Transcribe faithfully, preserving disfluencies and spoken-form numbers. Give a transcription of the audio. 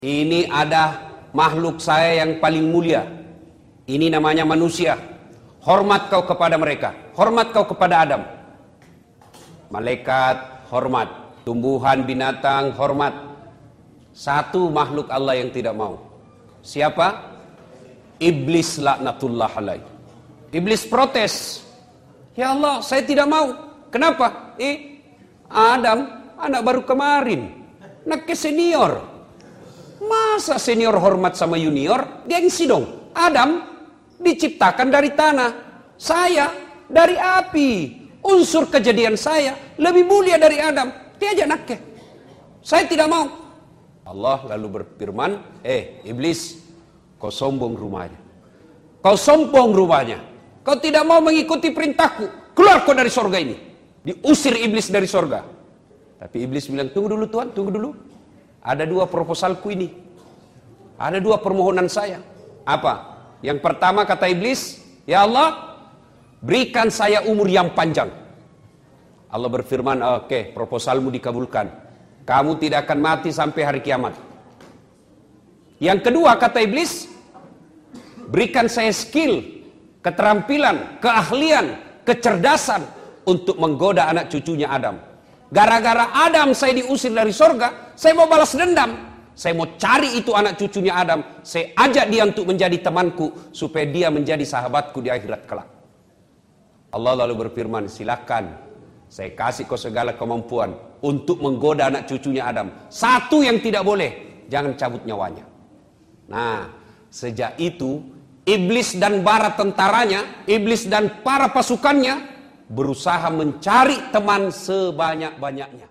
Ini ada makhluk saya yang paling mulia. Ini namanya manusia. Hormat kau kepada mereka. Hormat kau kepada Adam. Malaikat, hormat. Tumbuhan, binatang, hormat. Satu makhluk Allah yang tidak mau. Siapa? Iblis laknatullah alaih. Iblis protes. Ya Allah, saya tidak mau. Kenapa? Eh, Adam, anak baru kemarin. Anak ke senior. Masa senior hormat sama junior? Gengsi dong. Adam diciptakan dari tanah. Saya dari api. Unsur kejadian saya lebih mulia dari Adam. Dia aja nakke. Saya tidak mau. Allah lalu berfirman, eh iblis, kau sombong rumahnya. Kau sombong rumahnya. Kau tidak mau mengikuti perintahku. Keluar kau dari sorga ini. Diusir iblis dari sorga. Tapi iblis bilang, tunggu dulu Tuhan, tunggu dulu. Ada dua proposalku ini. Ada dua permohonan saya. Apa? Yang pertama kata iblis, ya Allah, berikan saya umur yang panjang. Allah berfirman, oke, okay, proposalmu dikabulkan. Kamu tidak akan mati sampai hari kiamat. Yang kedua kata iblis, berikan saya skill, keterampilan, keahlian, kecerdasan untuk menggoda anak cucunya Adam. Gara-gara Adam saya diusir dari sorga, saya mau balas dendam. Saya mau cari itu anak cucunya Adam. Saya ajak dia untuk menjadi temanku, supaya dia menjadi sahabatku di akhirat kelak. Allah lalu berfirman, silakan. Saya kasih kau segala kemampuan untuk menggoda anak cucunya Adam. Satu yang tidak boleh, jangan cabut nyawanya. Nah, sejak itu, iblis dan para tentaranya, iblis dan para pasukannya, berusaha mencari teman sebanyak-banyaknya.